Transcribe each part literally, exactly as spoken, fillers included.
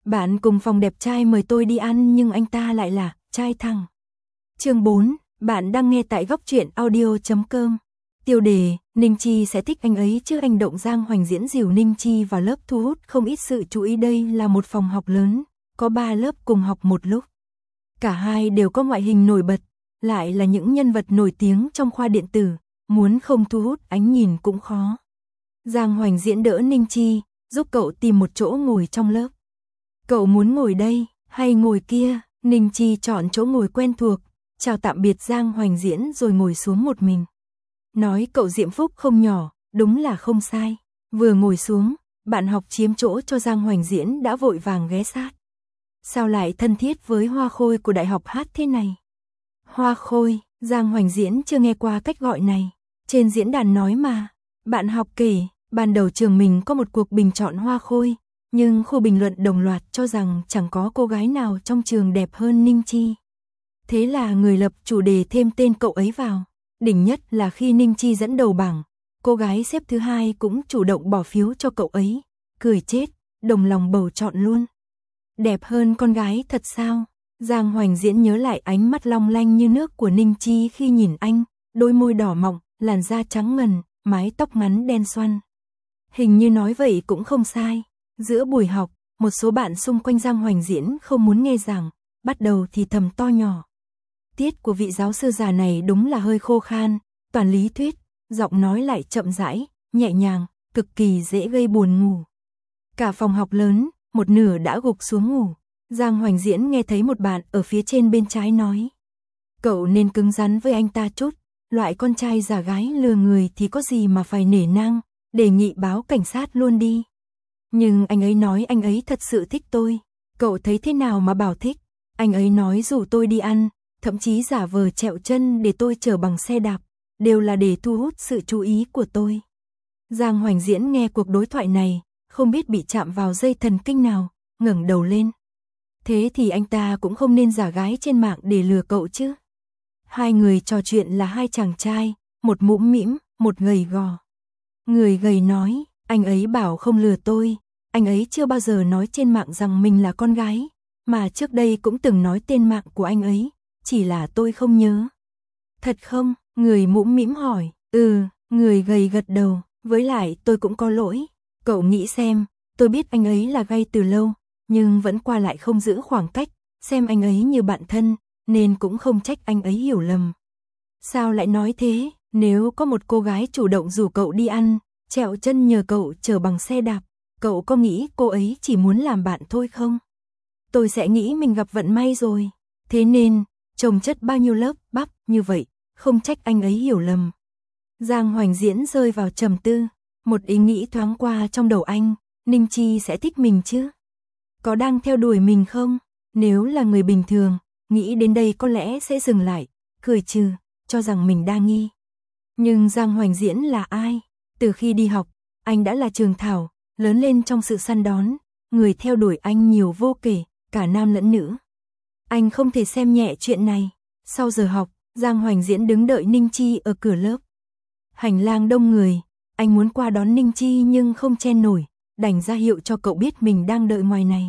Bạn cùng phòng đẹp trai mời tôi đi ăn nhưng anh ta lại là trai thẳng. Chương bốn, bạn đang nghe tại góc truyện audio chấm com. Tiêu đề, Ninh Chi sẽ thích anh ấy chứ. Hành động Giang Hoành Diễn dìu Ninh Chi vào lớp thu hút không ít sự chú ý. Đây là một phòng học lớn, có ba lớp cùng học một lúc. Cả hai đều có ngoại hình nổi bật, lại là những nhân vật nổi tiếng trong khoa điện tử, muốn không thu hút ánh nhìn cũng khó. Giang Hoành Diễn đỡ Ninh Chi, giúp cậu tìm một chỗ ngồi trong lớp. Cậu muốn ngồi đây, hay ngồi kia? Ninh Chi chọn chỗ ngồi quen thuộc, chào tạm biệt Giang Hoành Diễn rồi ngồi xuống một mình. Nói cậu diễm phúc không nhỏ, đúng là không sai. Vừa ngồi xuống, bạn học chiếm chỗ cho Giang Hoành Diễn đã vội vàng ghé sát. Sao lại thân thiết với Hoa Khôi của Đại học Hát thế này? Hoa Khôi, Giang Hoành Diễn chưa nghe qua cách gọi này. Trên diễn đàn nói mà, bạn học kể, ban đầu trường mình có một cuộc bình chọn Hoa Khôi, nhưng khu bình luận đồng loạt cho rằng chẳng có cô gái nào trong trường đẹp hơn Ninh Chi. Thế là người lập chủ đề thêm tên cậu ấy vào. Đỉnh nhất là khi Ninh Chi dẫn đầu bảng, cô gái xếp thứ hai cũng chủ động bỏ phiếu cho cậu ấy. Cười chết, đồng lòng bầu chọn luôn. Đẹp hơn con gái thật sao? Giang Hoành Diễn nhớ lại ánh mắt long lanh như nước của Ninh Chi khi nhìn anh, đôi môi đỏ mọng, làn da trắng ngần, mái tóc ngắn đen xoăn. Hình như nói vậy cũng không sai. Giữa buổi học, một số bạn xung quanh Giang Hoành Diễn không muốn nghe giảng, bắt đầu thì thầm to nhỏ. Tiết của vị giáo sư già này đúng là hơi khô khan, toàn lý thuyết, giọng nói lại chậm rãi, nhẹ nhàng, cực kỳ dễ gây buồn ngủ. Cả phòng học lớn, một nửa đã gục xuống ngủ. Giang Hoành Diễn nghe thấy một bạn ở phía trên bên trái nói. Cậu nên cứng rắn với anh ta chút, loại con trai giả gái lừa người thì có gì mà phải nể nang, đề nghị báo cảnh sát luôn đi. Nhưng anh ấy nói anh ấy thật sự thích tôi. Cậu thấy thế nào mà bảo thích? Anh ấy nói rủ tôi đi ăn, thậm chí giả vờ trẹo chân để tôi chở bằng xe đạp, đều là để thu hút sự chú ý của tôi. Giang Hoành Diễn nghe cuộc đối thoại này, không biết bị chạm vào dây thần kinh nào, ngẩng đầu lên. Thế thì anh ta cũng không nên giả gái trên mạng để lừa cậu chứ. Hai người trò chuyện là hai chàng trai, một mũm mĩm, một gầy gò. Người gầy nói, anh ấy bảo không lừa tôi, anh ấy chưa bao giờ nói trên mạng rằng mình là con gái, mà trước đây cũng từng nói tên mạng của anh ấy, chỉ là tôi không nhớ. Thật không? Người mũm mĩm hỏi. Ừ, người gầy gật đầu, với lại tôi cũng có lỗi. Cậu nghĩ xem, tôi biết anh ấy là gay từ lâu, nhưng vẫn qua lại không giữ khoảng cách, xem anh ấy như bạn thân, nên cũng không trách anh ấy hiểu lầm. Sao lại nói thế? Nếu có một cô gái chủ động rủ cậu đi ăn, trẹo chân nhờ cậu chở bằng xe đạp, cậu có nghĩ cô ấy chỉ muốn làm bạn thôi không? Tôi sẽ nghĩ mình gặp vận may rồi. Thế nên, chồng chất bao nhiêu lớp bắp như vậy, không trách anh ấy hiểu lầm. Giang Hoành Diễn rơi vào trầm tư, một ý nghĩ thoáng qua trong đầu anh, Ninh Chi sẽ thích mình chứ? Có đang theo đuổi mình không? Nếu là người bình thường, nghĩ đến đây có lẽ sẽ dừng lại, cười trừ, cho rằng mình đa nghi. Nhưng Giang Hoành Diễn là ai? Từ khi đi học, anh đã là trường thảo, lớn lên trong sự săn đón, người theo đuổi anh nhiều vô kể, cả nam lẫn nữ. Anh không thể xem nhẹ chuyện này. Sau giờ học, Giang Hoành Diễn đứng đợi Ninh Chi ở cửa lớp. Hành lang đông người, anh muốn qua đón Ninh Chi nhưng không chen nổi, đành ra hiệu cho cậu biết mình đang đợi ngoài này.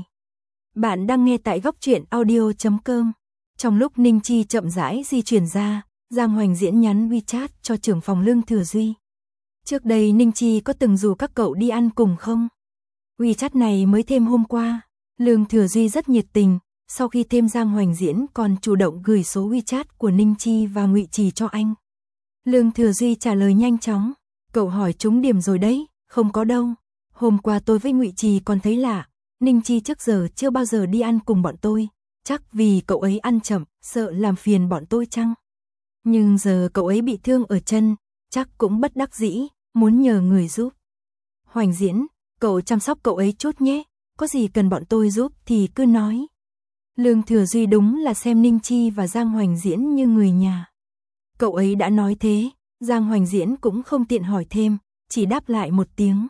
Bạn đang nghe tại góc truyện audio chấm com. Trong lúc Ninh Chi chậm rãi di chuyển ra, Giang Hoành Diễn nhắn WeChat cho trưởng phòng Lương Thừa Duy. Trước đây Ninh Chi có từng rủ các cậu đi ăn cùng không? WeChat này mới thêm hôm qua. Lương Thừa Duy rất nhiệt tình, sau khi thêm Giang Hoành Diễn còn chủ động gửi số WeChat của Ninh Chi và Ngụy Trì cho anh. Lương Thừa Duy trả lời nhanh chóng, cậu hỏi trúng điểm rồi đấy, không có đâu. Hôm qua tôi với Ngụy Trì còn thấy lạ, Ninh Chi trước giờ chưa bao giờ đi ăn cùng bọn tôi, chắc vì cậu ấy ăn chậm, sợ làm phiền bọn tôi chăng? Nhưng giờ cậu ấy bị thương ở chân, chắc cũng bất đắc dĩ, muốn nhờ người giúp. Hoành Diễn, cậu chăm sóc cậu ấy chút nhé, có gì cần bọn tôi giúp thì cứ nói. Lương Thừa Duy đúng là xem Ninh Chi và Giang Hoành Diễn như người nhà. Cậu ấy đã nói thế, Giang Hoành Diễn cũng không tiện hỏi thêm, chỉ đáp lại một tiếng.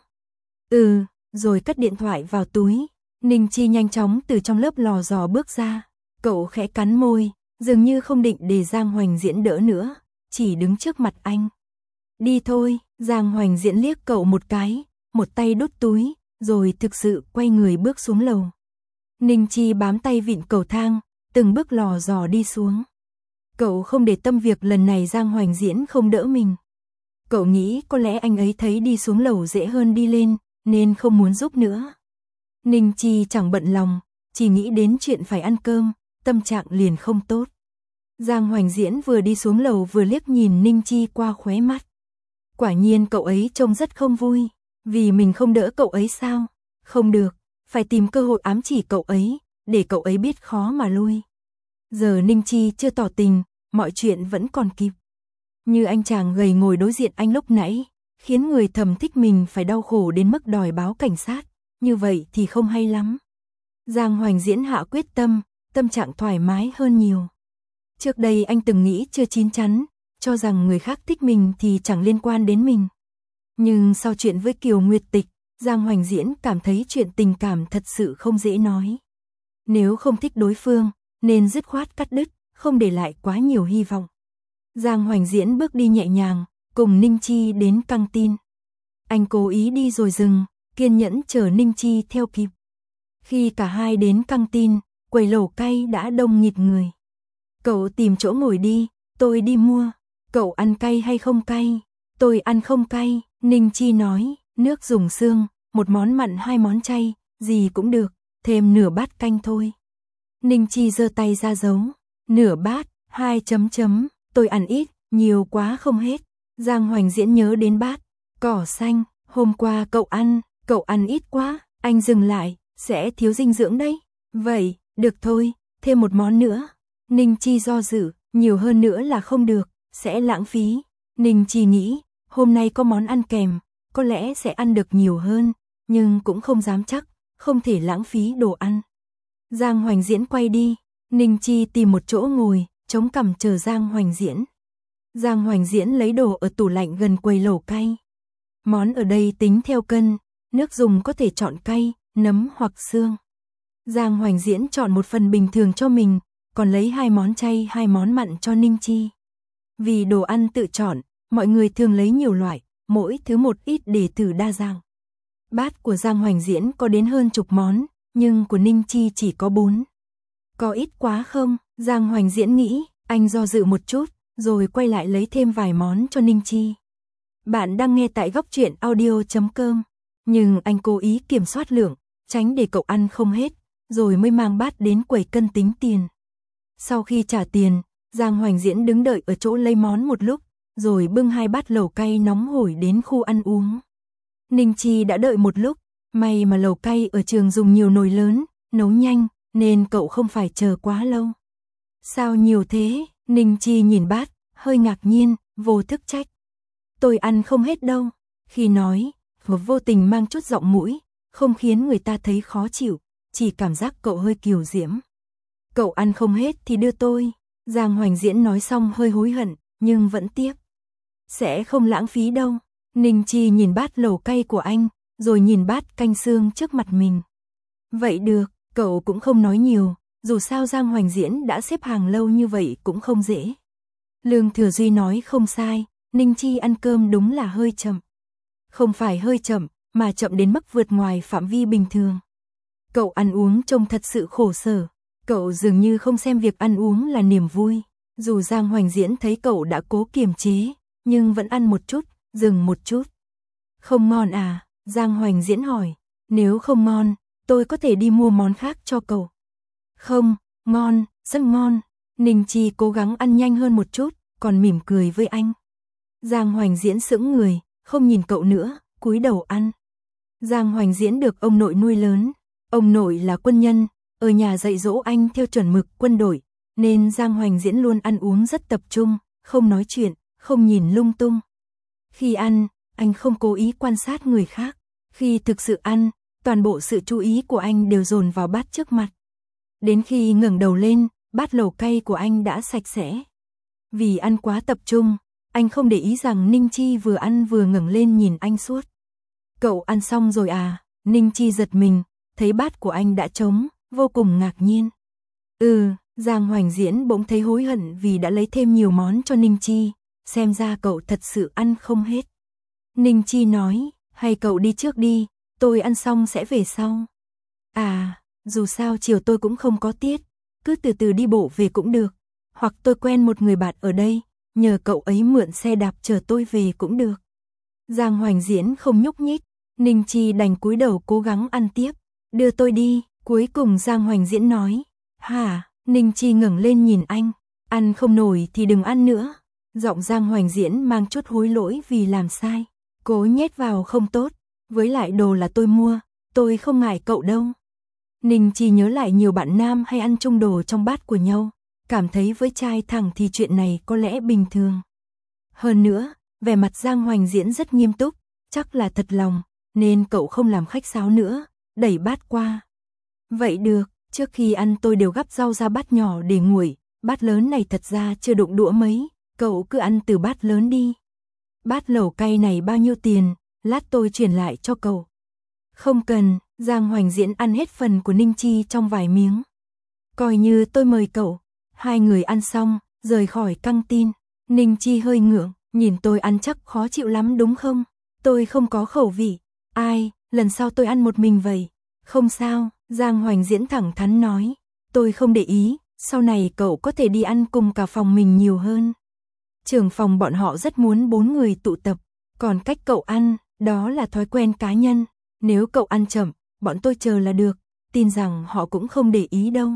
Ừ, rồi cất điện thoại vào túi. Ninh Chi nhanh chóng từ trong lớp lò dò bước ra. Cậu khẽ cắn môi, dường như không định để Giang Hoành Diễn đỡ nữa, chỉ đứng trước mặt anh. Đi thôi, Giang Hoành Diễn liếc cậu một cái, một tay đút túi, rồi thực sự quay người bước xuống lầu. Ninh Chi bám tay vịn cầu thang, từng bước lò dò đi xuống. Cậu không để tâm việc lần này Giang Hoành Diễn không đỡ mình. Cậu nghĩ có lẽ anh ấy thấy đi xuống lầu dễ hơn đi lên, nên không muốn giúp nữa. Ninh Chi chẳng bận lòng, chỉ nghĩ đến chuyện phải ăn cơm, tâm trạng liền không tốt. Giang Hoành Diễn vừa đi xuống lầu vừa liếc nhìn Ninh Chi qua khóe mắt. Quả nhiên cậu ấy trông rất không vui, vì mình không đỡ cậu ấy sao? Không được, phải tìm cơ hội ám chỉ cậu ấy, để cậu ấy biết khó mà lui. Giờ Ninh Chi chưa tỏ tình, mọi chuyện vẫn còn kịp. Như anh chàng gầy ngồi đối diện anh lúc nãy, khiến người thầm thích mình phải đau khổ đến mức đòi báo cảnh sát, như vậy thì không hay lắm. Giang Hoành Diễn hạ quyết tâm, tâm trạng thoải mái hơn nhiều. Trước đây anh từng nghĩ chưa chín chắn, cho rằng người khác thích mình thì chẳng liên quan đến mình. Nhưng sau chuyện với Kiều Nguyệt Tịch, Giang Hoành Diễn cảm thấy chuyện tình cảm thật sự không dễ nói. Nếu không thích đối phương, nên dứt khoát cắt đứt, không để lại quá nhiều hy vọng. Giang Hoành Diễn bước đi nhẹ nhàng, cùng Ninh Chi đến căng tin. Anh cố ý đi rồi dừng, kiên nhẫn chờ Ninh Chi theo kịp. Khi cả hai đến căng tin, quầy lẩu cay đã đông nghịt người. Cậu tìm chỗ ngồi đi, tôi đi mua. Cậu ăn cay hay không cay? Tôi ăn không cay, Ninh Chi nói, nước dùng xương, một món mặn hai món chay, gì cũng được, thêm nửa bát canh thôi. Ninh Chi giơ tay ra dấu, nửa bát, hai chấm chấm, tôi ăn ít, nhiều quá không hết. Giang Hoành Diễn nhớ đến bát, cỏ xanh, hôm qua cậu ăn, cậu ăn ít quá, anh dừng lại, sẽ thiếu dinh dưỡng đấy. Vậy, được thôi, thêm một món nữa. Ninh Chi do dự, nhiều hơn nữa là không được, sẽ lãng phí. Ninh Chi nghĩ, hôm nay có món ăn kèm, có lẽ sẽ ăn được nhiều hơn, nhưng cũng không dám chắc, không thể lãng phí đồ ăn. Giang Hoành Diễn quay đi, Ninh Chi tìm một chỗ ngồi, chống cằm chờ Giang Hoành Diễn. Giang Hoành Diễn lấy đồ ở tủ lạnh gần quầy lẩu cay. Món ở đây tính theo cân, nước dùng có thể chọn cay, nấm hoặc xương. Giang Hoành Diễn chọn một phần bình thường cho mình, còn lấy hai món chay hai món mặn cho Ninh Chi. Vì đồ ăn tự chọn, mọi người thường lấy nhiều loại, mỗi thứ một ít để thử đa dạng. Bát của Giang Hoành Diễn có đến hơn chục món, nhưng của Ninh Chi chỉ có bốn. Có ít quá không? Giang Hoành Diễn nghĩ, anh do dự một chút, rồi quay lại lấy thêm vài món cho Ninh Chi. Bạn đang nghe tại góc truyện audio chấm com, nhưng anh cố ý kiểm soát lượng, tránh để cậu ăn không hết, rồi mới mang bát đến quầy cân tính tiền. Sau khi trả tiền, Giang Hoành Diễn đứng đợi ở chỗ lấy món một lúc, rồi bưng hai bát lẩu cay nóng hổi đến khu ăn uống. Ninh Chi đã đợi một lúc, may mà lẩu cay ở trường dùng nhiều nồi lớn, nấu nhanh, nên cậu không phải chờ quá lâu. Sao nhiều thế? Ninh Chi nhìn bát, hơi ngạc nhiên, vô thức trách. Tôi ăn không hết đâu. Khi nói, vừa vô tình mang chút giọng mũi, không khiến người ta thấy khó chịu, chỉ cảm giác cậu hơi kiều diễm. Cậu ăn không hết thì đưa tôi. Giang Hoành Diễn nói xong hơi hối hận, nhưng vẫn tiếc. Sẽ không lãng phí đâu. Ninh Chi nhìn bát lẩu cay của anh, rồi nhìn bát canh xương trước mặt mình. Vậy được, cậu cũng không nói nhiều, dù sao Giang Hoành Diễn đã xếp hàng lâu như vậy cũng không dễ. Lương Thừa Duy nói không sai, Ninh Chi ăn cơm đúng là hơi chậm. Không phải hơi chậm, mà chậm đến mức vượt ngoài phạm vi bình thường. Cậu ăn uống trông thật sự khổ sở, cậu dường như không xem việc ăn uống là niềm vui. Dù Giang Hoành Diễn thấy cậu đã cố kiềm chế, nhưng vẫn ăn một chút, dừng một chút. Không ngon à? Giang Hoành Diễn hỏi. Nếu không ngon, tôi có thể đi mua món khác cho cậu. Không, ngon, rất ngon. Ninh Chi cố gắng ăn nhanh hơn một chút, còn mỉm cười với anh. Giang Hoành Diễn sững người, không nhìn cậu nữa, cúi đầu ăn. Giang Hoành Diễn được ông nội nuôi lớn. Ông nội là quân nhân, ở nhà dạy dỗ anh theo chuẩn mực quân đội, nên Giang Hoành Diễn luôn ăn uống rất tập trung, không nói chuyện, không nhìn lung tung. Khi ăn, anh không cố ý quan sát người khác. Khi thực sự ăn, toàn bộ sự chú ý của anh đều dồn vào bát trước mặt. Đến khi ngẩng đầu lên, bát lẩu cay của anh đã sạch sẽ. Vì ăn quá tập trung, anh không để ý rằng Ninh Chi vừa ăn vừa ngẩng lên nhìn anh suốt. Cậu ăn xong rồi à? Ninh Chi giật mình, thấy bát của anh đã trống, vô cùng ngạc nhiên. Ừ, Giang Hoành Diễn bỗng thấy hối hận vì đã lấy thêm nhiều món cho Ninh Chi, xem ra cậu thật sự ăn không hết. Ninh Chi nói, hay cậu đi trước đi, tôi ăn xong sẽ về sau. À, dù sao chiều tôi cũng không có tiết, cứ từ từ đi bộ về cũng được. Hoặc tôi quen một người bạn ở đây, nhờ cậu ấy mượn xe đạp chở tôi về cũng được. Giang Hoành Diễn không nhúc nhích, Ninh Chi đành cúi đầu cố gắng ăn tiếp. Đưa tôi đi, cuối cùng Giang Hoành Diễn nói. Hả? Ninh Chi ngẩng lên nhìn anh. Ăn không nổi thì đừng ăn nữa. Giọng Giang Hoành Diễn mang chút hối lỗi vì làm sai. Cố nhét vào không tốt. Với lại đồ là tôi mua, tôi không ngại cậu đâu. Ninh Chi nhớ lại nhiều bạn nam hay ăn chung đồ trong bát của nhau. Cảm thấy với trai thẳng thì chuyện này có lẽ bình thường. Hơn nữa, vẻ mặt Giang Hoành Diễn rất nghiêm túc, chắc là thật lòng, nên cậu không làm khách sáo nữa, đẩy bát qua. Vậy được, trước khi ăn tôi đều gắp rau ra bát nhỏ để nguội, bát lớn này thật ra chưa đụng đũa mấy, cậu cứ ăn từ bát lớn đi. Bát lẩu cay này bao nhiêu tiền, lát tôi chuyển lại cho cậu. Không cần, Giang Hoành Diễn ăn hết phần của Ninh Chi trong vài miếng. Coi như tôi mời cậu. Hai người ăn xong, rời khỏi căng tin. Ninh Chi hơi ngượng, nhìn tôi ăn chắc khó chịu lắm đúng không? Tôi không có khẩu vị. Ai, lần sau tôi ăn một mình vậy. Không sao, Giang Hoành Diễn thẳng thắn nói. Tôi không để ý, sau này cậu có thể đi ăn cùng cả phòng mình nhiều hơn. Trưởng phòng bọn họ rất muốn bốn người tụ tập, còn cách cậu ăn, đó là thói quen cá nhân. Nếu cậu ăn chậm, bọn tôi chờ là được, tin rằng họ cũng không để ý đâu.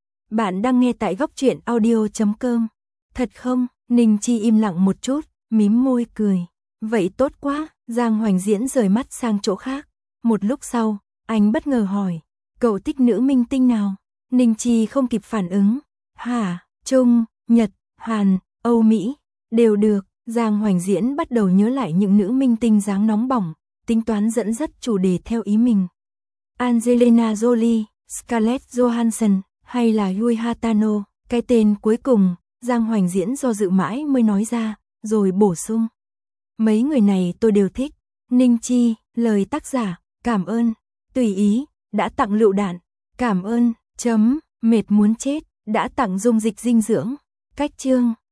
Bạn đang nghe tại góc truyện audio chấm com. Thật không? Ninh Chi im lặng một chút, mím môi cười. Vậy tốt quá, Giang Hoành Diễn rời mắt sang chỗ khác. Một lúc sau, anh bất ngờ hỏi, cậu thích nữ minh tinh nào? Ninh Chi không kịp phản ứng. Hả, Trung, Nhật, Hàn, Âu Mỹ, đều được. Giang Hoành Diễn bắt đầu nhớ lại những nữ minh tinh dáng nóng bỏng, tính toán dẫn dắt chủ đề theo ý mình. Angelina Jolie, Scarlett Johansson, hay là Yui Hatano, cái tên cuối cùng, Giang Hoành Diễn do dự mãi mới nói ra, rồi bổ sung. Mấy người này tôi đều thích. Ninh Chi, lời tác giả, cảm ơn, tùy ý, đã tặng lựu đạn, cảm ơn, chấm, mệt muốn chết, đã tặng dung dịch dinh dưỡng, cách chương.